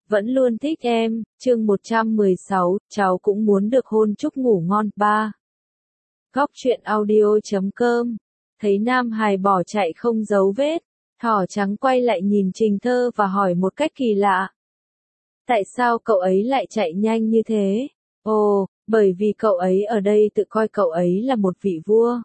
vẫn luôn thích em, chương 116, cháu cũng muốn được hôn chúc ngủ ngon. 3. Góc truyện audio.com. Thấy Nam Hải bỏ chạy không dấu vết, thỏ trắng quay lại nhìn Trình Thơ và hỏi một cách kỳ lạ. Tại sao cậu ấy lại chạy nhanh như thế? Ồ, bởi vì cậu ấy ở đây tự coi cậu ấy là một vị vua.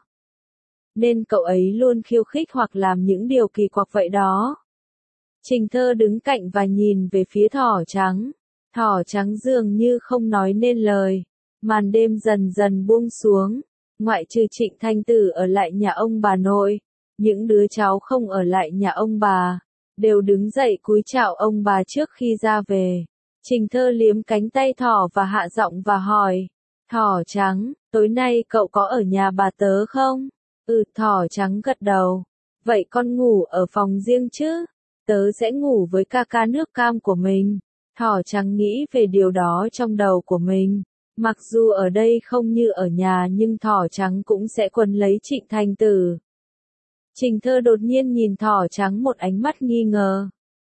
Nên cậu ấy luôn khiêu khích hoặc làm những điều kỳ quặc vậy đó. Trình Thơ đứng cạnh và nhìn về phía thỏ trắng. Thỏ trắng dường như không nói nên lời. Màn đêm dần dần buông xuống. Ngoại trừ Trịnh Thanh Tử ở lại nhà ông bà nội, những đứa cháu không ở lại nhà ông bà, đều đứng dậy cúi chào ông bà trước khi ra về. Trình Thơ liếm cánh tay thỏ và hạ giọng và hỏi. Thỏ trắng, tối nay cậu có ở nhà bà tớ không? Thỏ trắng gật đầu. Vậy con ngủ ở phòng riêng chứ? Tớ sẽ ngủ với ca ca nước cam của mình. Thỏ trắng nghĩ về điều đó trong đầu của mình. Mặc dù ở đây không như ở nhà nhưng thỏ trắng cũng sẽ quấn lấy Trịnh Thanh Tử. Trình Thơ đột nhiên nhìn thỏ trắng một ánh mắt nghi ngờ.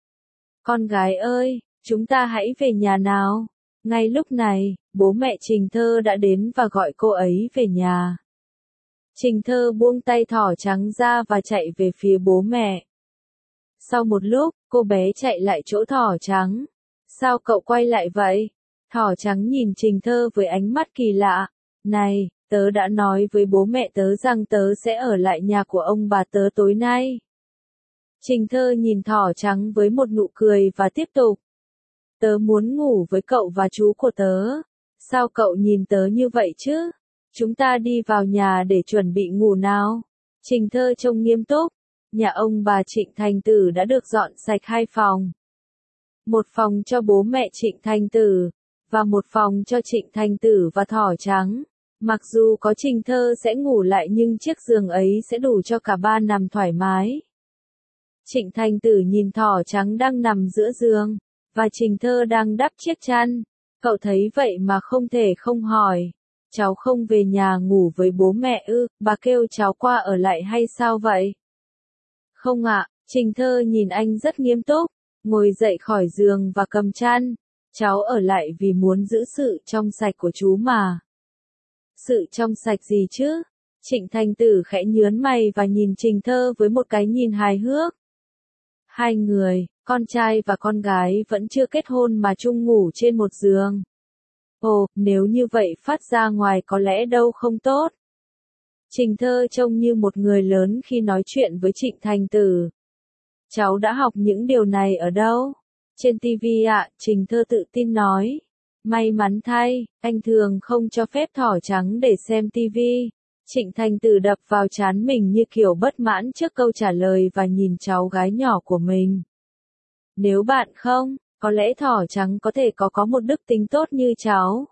Con gái ơi, chúng ta hãy về nhà nào. Ngay lúc này, bố mẹ Trình Thơ đã đến và gọi cô ấy về nhà. Trình Thơ buông tay thỏ trắng ra và chạy về phía bố mẹ. Sau một lúc, cô bé chạy lại chỗ thỏ trắng. Sao cậu quay lại vậy? Thỏ trắng nhìn Trình Thơ với ánh mắt kỳ lạ. Này, tớ đã nói với bố mẹ tớ rằng tớ sẽ ở lại nhà của ông bà tớ tối nay. Trình Thơ nhìn thỏ trắng với một nụ cười và tiếp tục. Tớ muốn ngủ với cậu và chú của tớ. Sao cậu nhìn tớ như vậy chứ? Chúng ta đi vào nhà để chuẩn bị ngủ nào. Trình Thơ trông nghiêm túc. Nhà ông bà Trịnh Thanh Tử đã được dọn sạch 2 phòng. Một phòng cho bố mẹ Trịnh Thanh Tử, và một phòng cho Trịnh Thanh Tử và thỏ trắng. Mặc dù có Trình Thơ sẽ ngủ lại nhưng chiếc giường ấy sẽ đủ cho cả ba nằm thoải mái. Trịnh Thanh Tử nhìn thỏ trắng đang nằm giữa giường, và Trình Thơ đang đắp chiếc chăn. Cậu thấy vậy mà không thể không hỏi. Cháu không về nhà ngủ với bố mẹ ư? Bà kêu cháu qua ở lại hay sao vậy? Không ạ, Trình Thơ nhìn anh rất nghiêm túc, ngồi dậy khỏi giường và cầm chăn. Cháu ở lại vì muốn giữ sự trong sạch của chú mà. Sự trong sạch gì chứ? Trịnh Thanh Tử khẽ nhướng mày và nhìn Trình Thơ với một cái nhìn hài hước. Hai người, con trai và con gái vẫn chưa kết hôn mà chung ngủ trên một giường. Ồ, nếu như vậy phát ra ngoài có lẽ đâu không tốt. Trình Thơ trông như một người lớn khi nói chuyện với Trịnh Thanh Tử. Cháu đã học những điều này ở đâu? Trên TV ạ, Trình Thơ tự tin nói. May mắn thay, anh thường không cho phép thỏ trắng để xem TV. Trịnh Thanh Tử đập vào trán mình như kiểu bất mãn trước câu trả lời và nhìn cháu gái nhỏ của mình. Nếu bạn không, có lẽ thỏ trắng có thể có một đức tính tốt như cháu.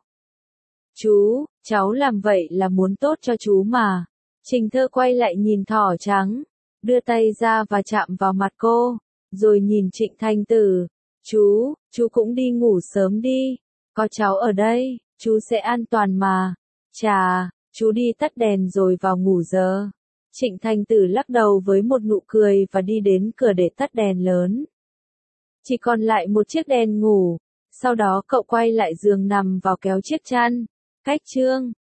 Chú, cháu làm vậy là muốn tốt cho chú mà. Trình Thơ quay lại nhìn thỏ trắng, đưa tay ra và chạm vào mặt cô, rồi nhìn Trịnh Thanh Tử. Chú cũng đi ngủ sớm đi. Có cháu ở đây, chú sẽ an toàn mà. Chà, chú đi tắt đèn rồi vào ngủ giờ. Trịnh Thanh Tử lắc đầu với một nụ cười và đi đến cửa để tắt đèn lớn. Chỉ còn lại một chiếc đèn ngủ. Sau đó cậu quay lại giường nằm vào kéo chiếc chăn. Cách chương